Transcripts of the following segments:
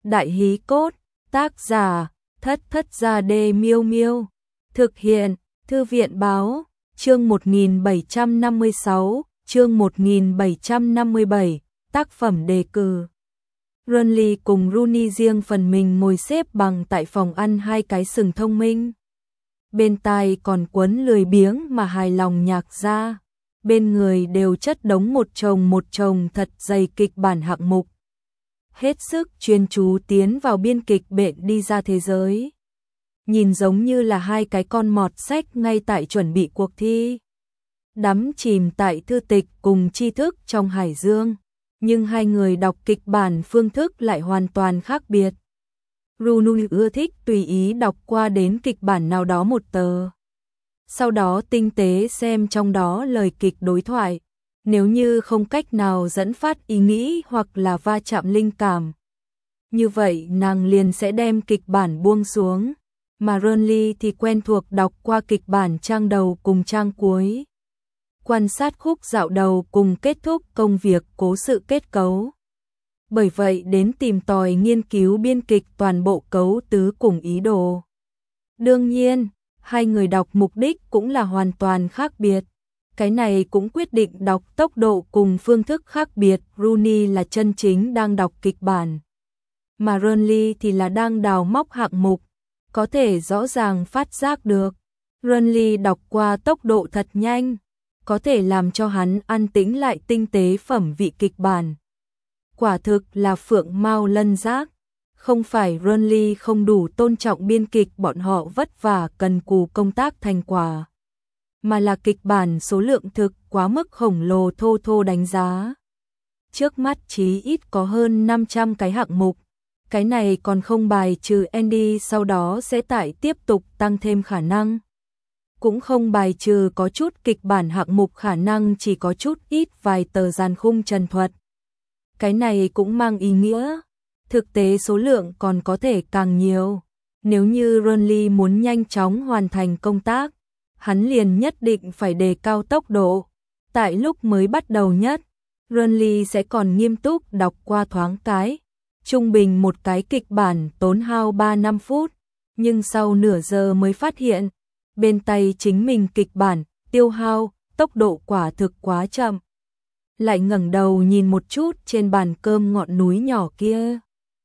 Đại hí cốt, tác giả, Thất Thất Gia Đê Miêu Miêu. Thực hiện, Thư viện báo, chương 1756, chương 1757, tác phẩm đề cử. Runley cùng Rooney riêng phần mình ngồi xếp bằng tại phòng ăn hai cái sừng thông minh. Bên tai còn quấn lười biếng mà hài lòng nhạc ra. Bên người đều chất đống một chồng thật dày kịch bản hạng mục. Hết sức chuyên chú tiến vào biên kịch bệnh đi ra thế giới. Nhìn giống như là hai cái con mọt sách ngay tại chuẩn bị cuộc thi. Đắm chìm tại thư tịch cùng tri thức trong hải dương. Nhưng hai người đọc kịch bản phương thức lại hoàn toàn khác biệt. Rooney ưa thích tùy ý đọc qua đến kịch bản nào đó một tờ. Sau đó tinh tế xem trong đó lời kịch đối thoại. Nếu như không cách nào dẫn phát ý nghĩ hoặc là va chạm linh cảm. Như vậy nàng liền sẽ đem kịch bản buông xuống. Mà Runley thì quen thuộc đọc qua kịch bản trang đầu cùng trang cuối. Quan sát khúc dạo đầu cùng kết thúc công việc cố sự kết cấu. Bởi vậy đến tìm tòi nghiên cứu biên kịch toàn bộ cấu tứ cùng ý đồ. Đương nhiên, hai người đọc mục đích cũng là hoàn toàn khác biệt. Cái này cũng quyết định đọc tốc độ cùng phương thức khác biệt. Rooney là chân chính đang đọc kịch bản. Mà Runley thì là đang đào móc hạng mục. Có thể rõ ràng phát giác được. Runley đọc qua tốc độ thật nhanh. Có thể làm cho hắn an tĩnh lại tinh tế phẩm vị kịch bản. Quả thực là phượng mao lân giác. Không phải Runley không đủ tôn trọng biên kịch bọn họ vất vả cần cù công tác thành quả. Mà là kịch bản số lượng thực quá mức khổng lồ thô thô đánh giá. Trước mắt chí ít có hơn 500 cái hạng mục. Cái này còn không bài trừ Andy sau đó sẽ tải tiếp tục tăng thêm khả năng. Cũng không bài trừ có chút kịch bản hạng mục khả năng chỉ có chút ít vài tờ dàn khung trần thuật. Cái này cũng mang ý nghĩa. Thực tế số lượng còn có thể càng nhiều. Nếu như Runley muốn nhanh chóng hoàn thành công tác, hắn liền nhất định phải đề cao tốc độ. Tại lúc mới bắt đầu nhất, Runley sẽ còn nghiêm túc đọc qua thoáng cái. Trung bình một cái kịch bản tốn hao 3-5 phút, nhưng sau nửa giờ mới phát hiện, bên tay chính mình kịch bản, tiêu hao, tốc độ quả thực quá chậm. Lại ngẩng đầu nhìn một chút trên bàn cơm ngọn núi nhỏ kia.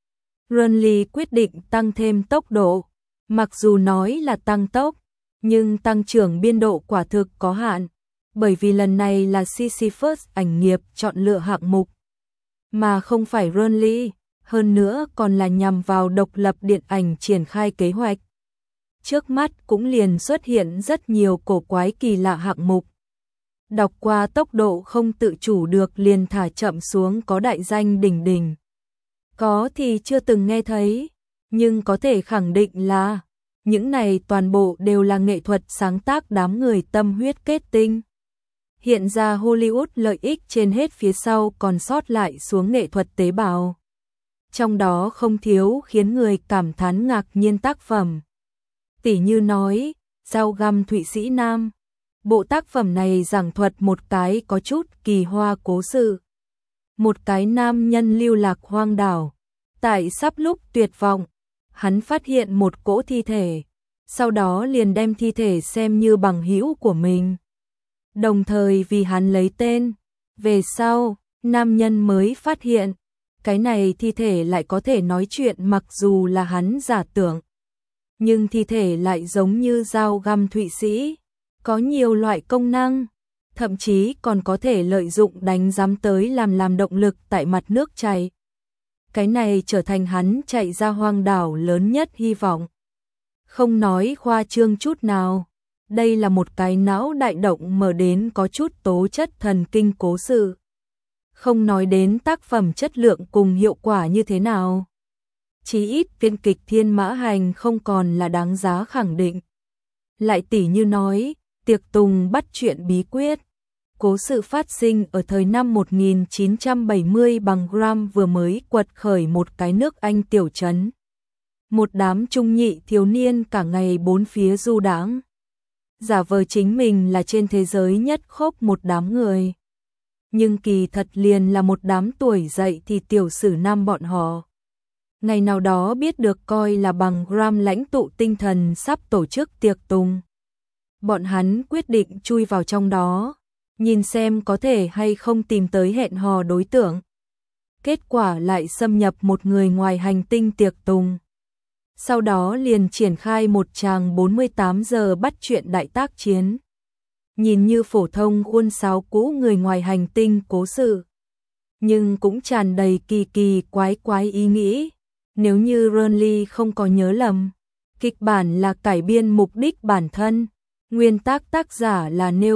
Runley quyết định tăng thêm tốc độ, mặc dù nói là tăng tốc, nhưng tăng trưởng biên độ quả thực có hạn, bởi vì lần này là Sisyphus ảnh nghiệp chọn lựa hạng mục, mà không phải Runley, hơn nữa còn là nhằm vào độc lập điện ảnh triển khai kế hoạch. Trước mắt cũng liền xuất hiện rất nhiều cổ quái kỳ lạ hạng mục. Đọc qua tốc độ không tự chủ được liền thả chậm xuống có đại danh đỉnh đỉnh. Có thì chưa từng nghe thấy, nhưng có thể khẳng định là những này toàn bộ đều là nghệ thuật sáng tác đám người tâm huyết kết tinh. Hiện ra Hollywood lợi ích trên hết phía sau còn sót lại xuống nghệ thuật tế bào. Trong đó không thiếu khiến người cảm thán ngạc nhiên tác phẩm. Tỉ như nói, Dao găm Thụy Sĩ Nam. Bộ tác phẩm này giảng thuật một cái có chút kỳ hoa cố sự. Một cái nam nhân lưu lạc hoang đảo. Tại sắp lúc tuyệt vọng, hắn phát hiện một cỗ thi thể. Sau đó liền đem thi thể xem như bằng hữu của mình. Đồng thời vì hắn lấy tên. Về sau, nam nhân mới phát hiện. Cái này thi thể lại có thể nói chuyện mặc dù là hắn giả tưởng. Nhưng thi thể lại giống như dao găm Thụy Sĩ. Có nhiều loại công năng. Thậm chí còn có thể lợi dụng đánh giám tới làm động lực tại mặt nước chảy. Cái này trở thành hắn chạy ra hoang đảo lớn nhất hy vọng. Không nói khoa trương chút nào. Đây là một cái não đại động mở đến có chút tố chất thần kinh cố sự. Không nói đến tác phẩm chất lượng cùng hiệu quả như thế nào. Chí ít biên kịch Thiên Mã Hành không còn là đáng giá khẳng định. Lại tỉ như nói, tiệc tùng bắt chuyện bí quyết. Cố sự phát sinh ở thời năm 1970 bằng Graham vừa mới quật khởi một cái nước Anh tiểu trấn. Một đám trung nhị thiếu niên cả ngày bốn phía du đãng. Giả vờ chính mình là trên thế giới nhất khốc một đám người. Nhưng kỳ thật liền là một đám tuổi dậy thì tiểu sử nam bọn họ. Ngày nào đó biết được coi là bằng gram lãnh tụ tinh thần sắp tổ chức tiệc tùng. Bọn hắn quyết định chui vào trong đó, nhìn xem có thể hay không tìm tới hẹn hò đối tượng. Kết quả lại xâm nhập một người ngoài hành tinh tiệc tùng. Sau đó liền triển khai một tràng 48 giờ bắt chuyện đại tác chiến. Nhìn như phổ thông khuôn sáo cũ người ngoài hành tinh cố sự, nhưng cũng tràn đầy kỳ kỳ quái quái ý nghĩ. Nếu như Renly không có nhớ lầm, kịch bản là cải biên mục đích bản thân, nguyên tác giả là Neil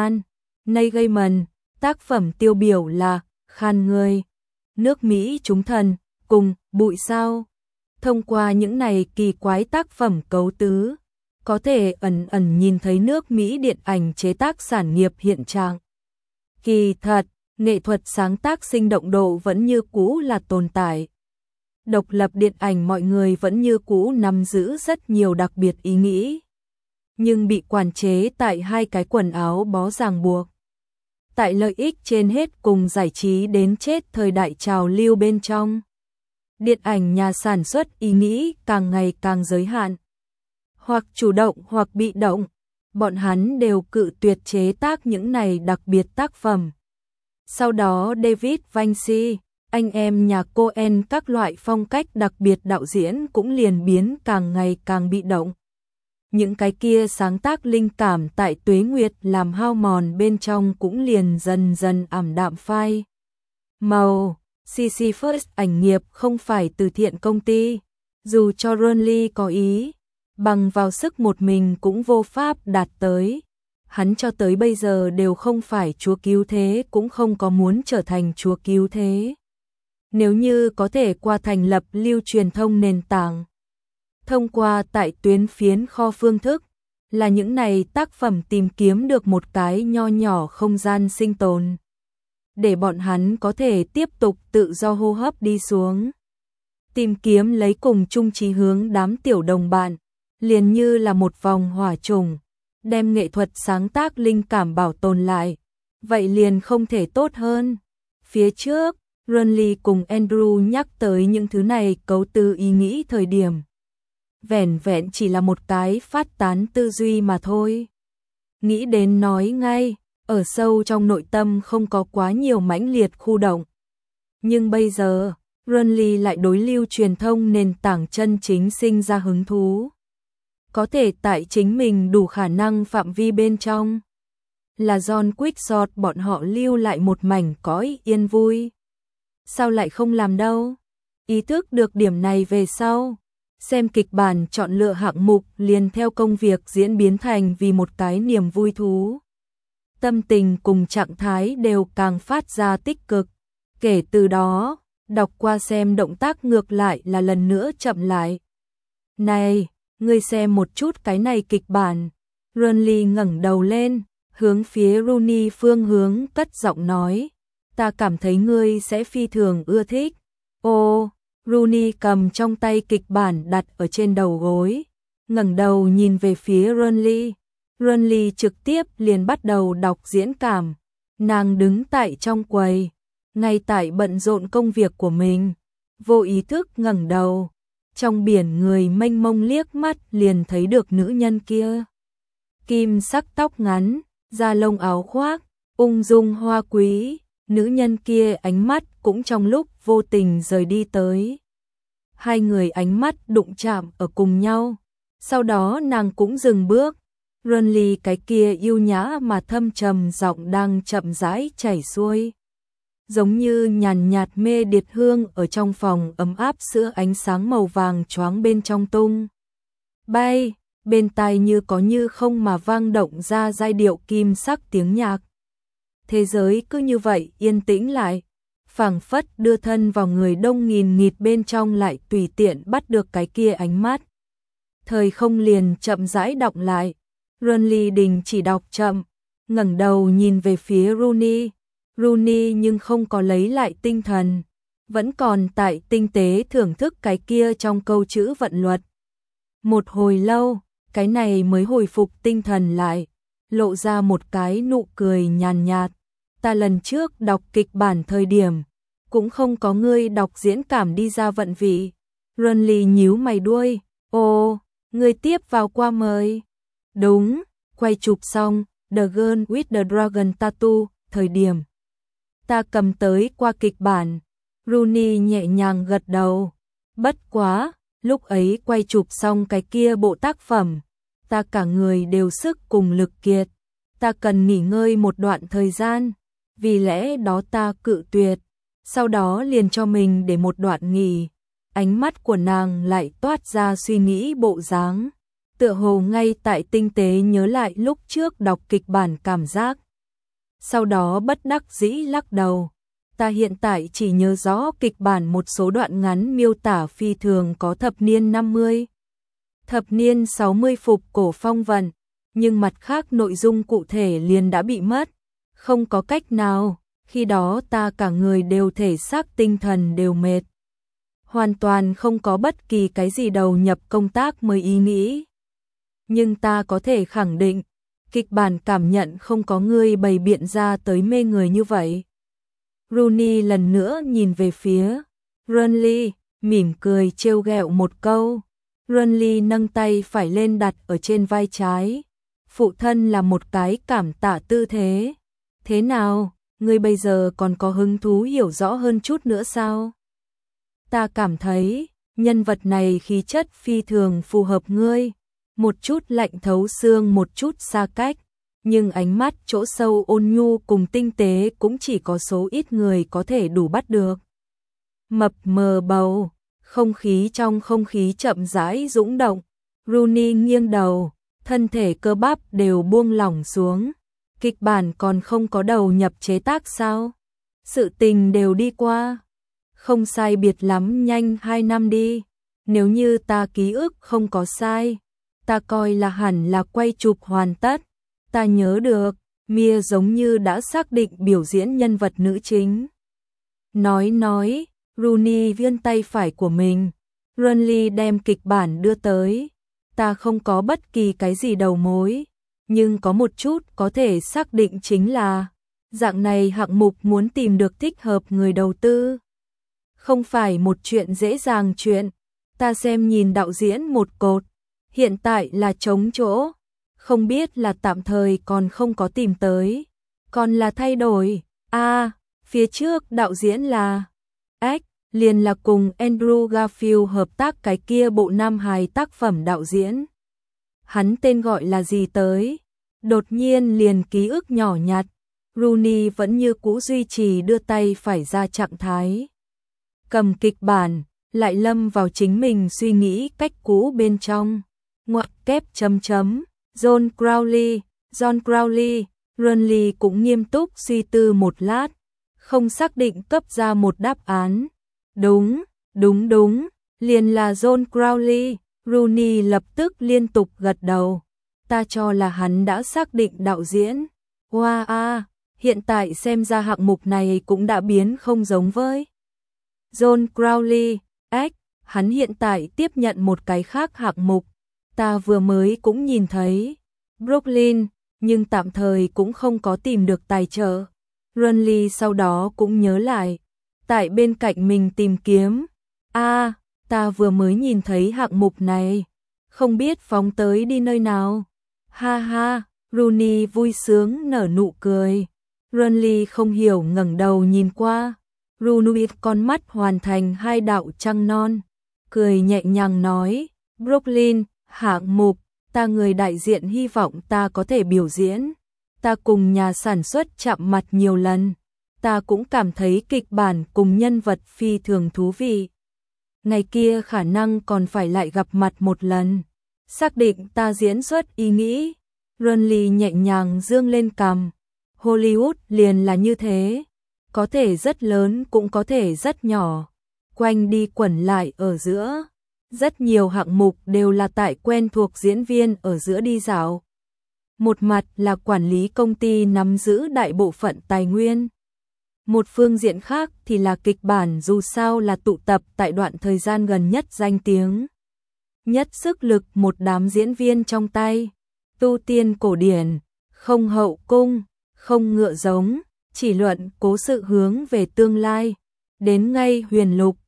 Gaiman, tác phẩm tiêu biểu là Khan Người, Nước Mỹ Chúng Thần, cùng Bụi Sao. Thông qua những này kỳ quái tác phẩm cấu tứ, có thể ẩn ẩn nhìn thấy nước Mỹ điện ảnh chế tác sản nghiệp hiện trạng. Kỳ thật, nghệ thuật sáng tác sinh động độ vẫn như cũ là tồn tại. Độc lập điện ảnh mọi người vẫn như cũ nắm giữ rất nhiều đặc biệt ý nghĩ, nhưng bị quản chế tại hai cái quần áo bó ràng buộc. Tại lợi ích trên hết cùng giải trí đến chết thời đại trào lưu bên trong. Điện ảnh nhà sản xuất ý nghĩ càng ngày càng giới hạn. Hoặc chủ động hoặc bị động, bọn hắn đều cự tuyệt chế tác những này đặc biệt tác phẩm. Sau đó David Vinci, anh em nhà Coen các loại phong cách đặc biệt đạo diễn cũng liền biến càng ngày càng bị động. Những cái kia sáng tác linh cảm tại tuế nguyệt làm hao mòn bên trong cũng liền dần dần ảm đạm phai màu. Sisyphus ảnh nghiệp không phải từ thiện công ty, dù cho Renly có ý, bằng vào sức một mình cũng vô pháp đạt tới. Hắn cho tới bây giờ đều không phải chúa cứu thế, cũng không có muốn trở thành chúa cứu thế. Nếu như có thể qua thành lập lưu truyền thông nền tảng, thông qua tại tuyến phiến kho phương thức, là những này tác phẩm tìm kiếm được một cái nho nhỏ không gian sinh tồn, để bọn hắn có thể tiếp tục tự do hô hấp đi xuống. Tìm kiếm lấy cùng chung chí hướng đám tiểu đồng bạn, liền như là một vòng hỏa trùng, đem nghệ thuật sáng tác linh cảm bảo tồn lại, vậy liền không thể tốt hơn. Phía trước, Renly cùng Andrew nhắc tới những thứ này cấu từ ý nghĩ thời điểm. Vẻn vẹn chỉ là một cái phát tán tư duy mà thôi. Nghĩ đến nói ngay, ở sâu trong nội tâm không có quá nhiều mãnh liệt khu động. Nhưng bây giờ, Renly lại đối lưu truyền thông nền tảng chân chính sinh ra hứng thú. Có thể tại chính mình đủ khả năng phạm vi bên trong. Là John Quixote bọn họ lưu lại một mảnh cõi yên vui. Sao lại không làm đâu? Ý thức được điểm này về sau, xem kịch bản chọn lựa hạng mục liền theo công việc diễn biến thành vì một cái niềm vui thú. Tâm tình cùng trạng thái đều càng phát ra tích cực. Kể từ đó, đọc qua xem động tác ngược lại là lần nữa chậm lại. Này, ngươi xem một chút cái này kịch bản. Renly ngẩng đầu lên, hướng phía Rooney phương hướng cất giọng nói. Ta cảm thấy ngươi sẽ phi thường ưa thích. Ô, Rooney cầm trong tay kịch bản đặt ở trên đầu gối, ngẩng đầu nhìn về phía Renly. Renly trực tiếp liền bắt đầu đọc diễn cảm. Nàng đứng tại trong quầy, ngay tại bận rộn công việc của mình, vô ý thức ngẩng đầu. Trong biển người mênh mông liếc mắt liền thấy được nữ nhân kia. Kim sắc tóc ngắn, da lông áo khoác, ung dung hoa quý, nữ nhân kia ánh mắt cũng trong lúc vô tình rời đi tới. Hai người ánh mắt đụng chạm ở cùng nhau, sau đó nàng cũng dừng bước. Renly cái kia yêu nhã mà thâm trầm giọng đang chậm rãi chảy xuôi. Giống như nhàn nhạt mê điệt hương ở trong phòng ấm áp sữa ánh sáng màu vàng choáng bên trong tung. Bay, bên tai như có như không mà vang động ra giai điệu kim sắc tiếng nhạc. Thế giới cứ như vậy yên tĩnh lại, phảng phất đưa thân vào người đông nghìn nghịt bên trong lại tùy tiện bắt được cái kia ánh mắt. Thời không liền chậm rãi đọng lại, Renly đình chỉ đọc chậm, ngẩng đầu nhìn về phía Rooney. Rooney nhưng không có lấy lại tinh thần, vẫn còn tại tinh tế thưởng thức cái kia trong câu chữ vận luật. Một hồi lâu, cái này mới hồi phục tinh thần lại, lộ ra một cái nụ cười nhàn nhạt. Ta lần trước đọc kịch bản thời điểm, cũng không có ngươi đọc diễn cảm đi ra vận vị, Renly nhíu mày đuôi, ồ, người tiếp vào qua mời. Đúng, quay chụp xong, The Girl with the Dragon Tattoo, thời điểm ta cầm tới qua kịch bản. Rooney nhẹ nhàng gật đầu. Bất quá, lúc ấy quay chụp xong cái kia bộ tác phẩm, ta cả người đều sức cùng lực kiệt. Ta cần nghỉ ngơi một đoạn thời gian, vì lẽ đó ta cự tuyệt. Sau đó liền cho mình để một đoạn nghỉ. Ánh mắt của nàng lại toát ra suy nghĩ bộ dáng. Tựa hồ ngay tại tinh tế nhớ lại lúc trước đọc kịch bản cảm giác. Sau đó bất đắc dĩ lắc đầu. Ta hiện tại chỉ nhớ rõ kịch bản một số đoạn ngắn miêu tả phi thường có thập niên 50, thập niên 60 phục cổ phong vận, nhưng mặt khác nội dung cụ thể liền đã bị mất. Không có cách nào, khi đó ta cả người đều thể xác tinh thần đều mệt. Hoàn toàn không có bất kỳ cái gì đầu nhập công tác mới ý nghĩ. Nhưng ta có thể khẳng định, kịch bản cảm nhận không có người bày biện ra tới mê người như vậy. Rooney lần nữa nhìn về phía Renly, mỉm cười trêu ghẹo một câu. Renly nâng tay phải lên đặt ở trên vai trái. Phụ thân là một cái cảm tạ tư thế. Thế nào, ngươi bây giờ còn có hứng thú hiểu rõ hơn chút nữa sao? Ta cảm thấy, nhân vật này khí chất phi thường phù hợp ngươi. Một chút lạnh thấu xương, một chút xa cách. Nhưng ánh mắt chỗ sâu ôn nhu cùng tinh tế cũng chỉ có số ít người có thể đủ bắt được. Mập mờ bầu, không khí trong không khí chậm rãi dũng động. Rooney nghiêng đầu, thân thể cơ bắp đều buông lỏng xuống. Kịch bản còn không có đầu nhập chế tác sao? Sự tình đều đi qua. Không sai biệt lắm nhanh 2 năm đi. Nếu như ta ký ức không có sai, ta coi là hẳn là quay chụp hoàn tất. Ta nhớ được, Mia giống như đã xác định biểu diễn nhân vật nữ chính. Nói, Rooney vươn tay phải của mình. Renly đem kịch bản đưa tới. Ta không có bất kỳ cái gì đầu mối, nhưng có một chút có thể xác định chính là dạng này hạng mục muốn tìm được thích hợp người đầu tư. Không phải một chuyện dễ dàng chuyện. Ta xem nhìn đạo diễn một cột, hiện tại là trống chỗ. Không biết là tạm thời còn không có tìm tới, còn là thay đổi. Phía trước đạo diễn là liền là cùng Andrew Garfield hợp tác cái kia bộ nam hài tác phẩm đạo diễn. Hắn tên gọi là gì tới? Đột nhiên liền ký ức nhỏ nhặt. Rooney vẫn như cũ duy trì đưa tay phải ra trạng thái. Cầm kịch bản, lại lâm vào chính mình suy nghĩ cách cũ bên trong. Ngoặc kép chấm chấm. John Crowley, Renly cũng nghiêm túc suy tư một lát, không xác định cấp ra một đáp án. Đúng, liền là John Crowley. Rooney lập tức liên tục gật đầu. Ta cho là hắn đã xác định đạo diễn. Wow, hiện tại xem ra hạng mục này cũng đã biến không giống với John Crowley. Hắn hiện tại tiếp nhận một cái khác hạng mục. Ta vừa mới cũng nhìn thấy Brooklyn, nhưng tạm thời cũng không có tìm được tài trợ. Renly sau đó cũng nhớ lại, tại bên cạnh mình tìm kiếm. Ta vừa mới nhìn thấy hạng mục này, không biết phóng tới đi nơi nào. Ha ha, Rooney vui sướng nở nụ cười. Renly không hiểu ngẩng đầu nhìn qua. Rooney con mắt hoàn thành 2 đạo trăng non, cười nhẹ nhàng nói, Brooklyn, hạng mục, ta người đại diện hy vọng ta có thể biểu diễn. Ta cùng nhà sản xuất chạm mặt nhiều lần. Ta cũng cảm thấy kịch bản cùng nhân vật phi thường thú vị. Ngày kia khả năng còn phải lại gặp mặt một lần. Xác định ta diễn xuất ý nghĩ. Renly nhẹ nhàng dương lên cằm. Hollywood liền là như thế. Có thể rất lớn cũng có thể rất nhỏ. Quanh đi quẩn lại ở giữa. Rất nhiều hạng mục đều là tại quen thuộc diễn viên ở giữa đi dạo. Một mặt là quản lý công ty nắm giữ đại bộ phận tài nguyên. Một phương diện khác thì là kịch bản dù sao là tụ tập tại đoạn thời gian gần nhất danh tiếng. Nhất sức lực một đám diễn viên trong tay. Tu tiên cổ điển, không hậu cung, không ngựa giống, chỉ luận cố sự hướng về tương lai. Đến ngay huyền lục,